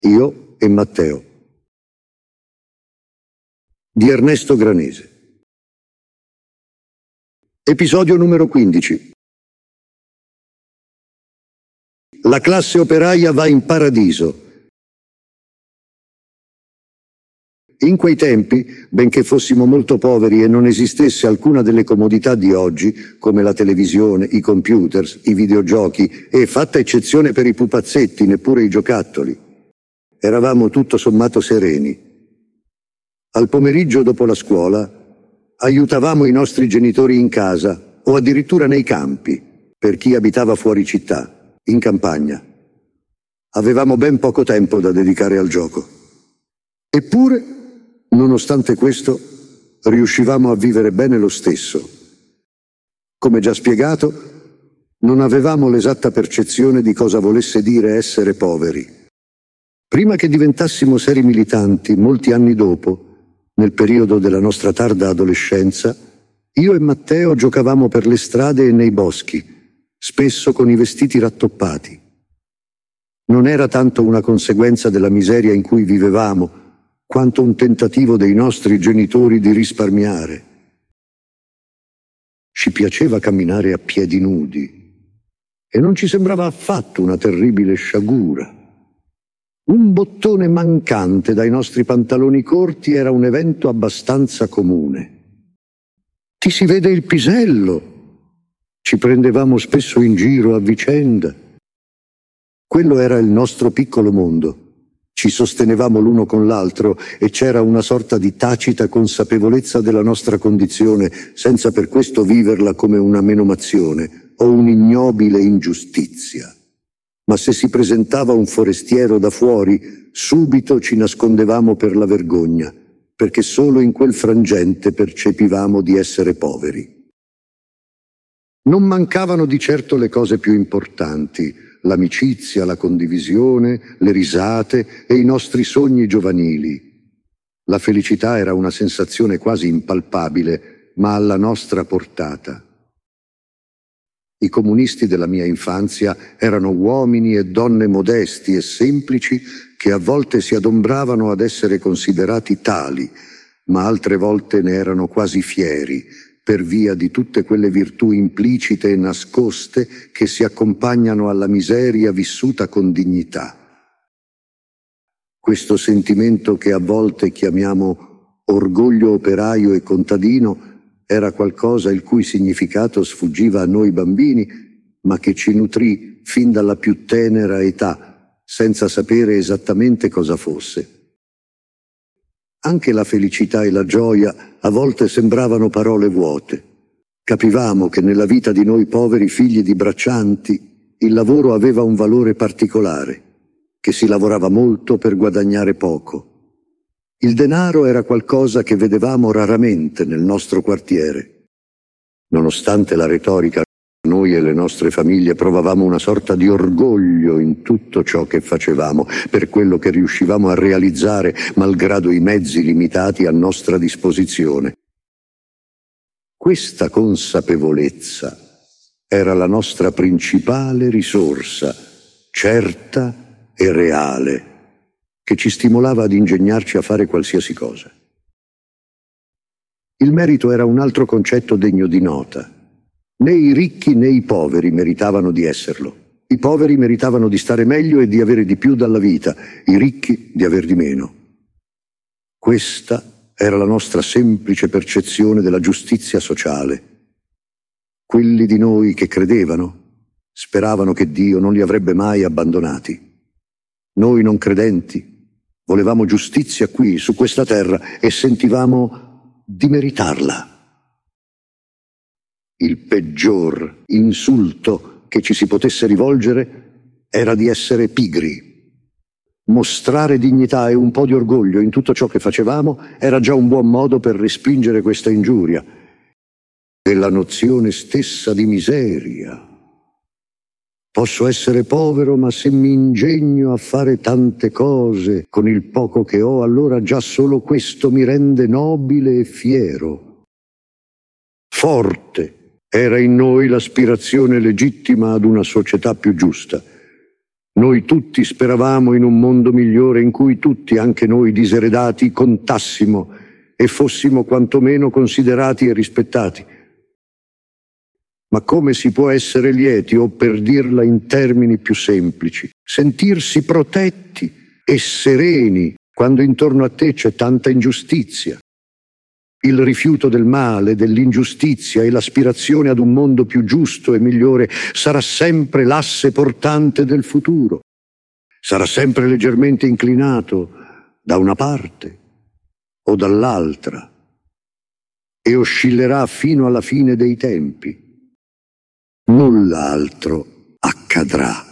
Io e Matteo di Ernesto Granese. Episodio numero 15. La classe operaia va in paradiso. In quei tempi, benché fossimo molto poveri e non esistesse alcuna delle comodità di oggi, come la televisione, i computers, i videogiochi e, fatta eccezione per i pupazzetti, neppure i giocattoli, eravamo tutto sommato sereni. Al pomeriggio dopo la scuola aiutavamo i nostri genitori in casa o addirittura nei campi, per chi abitava fuori città, in campagna. Avevamo ben poco tempo da dedicare al gioco. Eppure, nonostante questo, riuscivamo a vivere bene lo stesso. Come già spiegato, non avevamo l'esatta percezione di cosa volesse dire essere poveri. Prima che diventassimo seri militanti, molti anni dopo, nel periodo della nostra tarda adolescenza, io e Matteo giocavamo per le strade e nei boschi, spesso con i vestiti rattoppati. Non era tanto una conseguenza della miseria in cui vivevamo, quanto un tentativo dei nostri genitori di risparmiare. Ci piaceva camminare a piedi nudi e non ci sembrava affatto una terribile sciagura. Un bottone mancante dai nostri pantaloni corti era un evento abbastanza comune. Ti si vede il pisello. Ci prendevamo spesso in giro a vicenda. Quello era il nostro piccolo mondo. Ci sostenevamo l'uno con l'altro e c'era una sorta di tacita consapevolezza della nostra condizione, senza per questo viverla come una menomazione o un'ignobile ingiustizia. Ma se si presentava un forestiero da fuori, subito ci nascondevamo per la vergogna, perché solo in quel frangente percepivamo di essere poveri. Non mancavano di certo le cose più importanti: l'amicizia, la condivisione, le risate e i nostri sogni giovanili. La felicità era una sensazione quasi impalpabile, ma alla nostra portata. I comunisti della mia infanzia erano uomini e donne modesti e semplici che a volte si adombravano ad essere considerati tali, ma altre volte ne erano quasi fieri, per via di tutte quelle virtù implicite e nascoste che si accompagnano alla miseria vissuta con dignità. Questo sentimento che a volte chiamiamo orgoglio operaio e contadino era qualcosa il cui significato sfuggiva a noi bambini, ma che ci nutrì fin dalla più tenera età, senza sapere esattamente cosa fosse. Anche la felicità e la gioia a volte sembravano parole vuote. Capivamo che nella vita di noi poveri figli di braccianti il lavoro aveva un valore particolare, che si lavorava molto per guadagnare poco. Il denaro era qualcosa che vedevamo raramente nel nostro quartiere. Nonostante la retorica, noi e le nostre famiglie provavamo una sorta di orgoglio in tutto ciò che facevamo, per quello che riuscivamo a realizzare, malgrado i mezzi limitati a nostra disposizione. Questa consapevolezza era la nostra principale risorsa, certa e reale, che ci stimolava ad ingegnarci a fare qualsiasi cosa. Il merito era un altro concetto degno di nota. Né i ricchi né i poveri meritavano di esserlo. I poveri meritavano di stare meglio e di avere di più dalla vita, i ricchi di aver di meno. Questa era la nostra semplice percezione della giustizia sociale. Quelli di noi che credevano speravano che Dio non li avrebbe mai abbandonati. Noi non credenti volevamo giustizia qui, su questa terra, e sentivamo di meritarla. Il peggior insulto che ci si potesse rivolgere era di essere pigri. Mostrare dignità e un po' di orgoglio in tutto ciò che facevamo era già un buon modo per respingere questa ingiuria. E la nozione stessa di miseria. Posso essere povero, ma se mi ingegno a fare tante cose con il poco che ho, allora già solo questo mi rende nobile e fiero. Forte era in noi l'aspirazione legittima ad una società più giusta. Noi tutti speravamo in un mondo migliore in cui tutti, anche noi diseredati, contassimo e fossimo quantomeno considerati e rispettati. Ma come si può essere lieti, o per dirla in termini più semplici, sentirsi protetti e sereni quando intorno a te c'è tanta ingiustizia? Il rifiuto del male, dell'ingiustizia e l'aspirazione ad un mondo più giusto e migliore sarà sempre l'asse portante del futuro. Sarà sempre leggermente inclinato da una parte o dall'altra e oscillerà fino alla fine dei tempi. Nulla altro accadrà.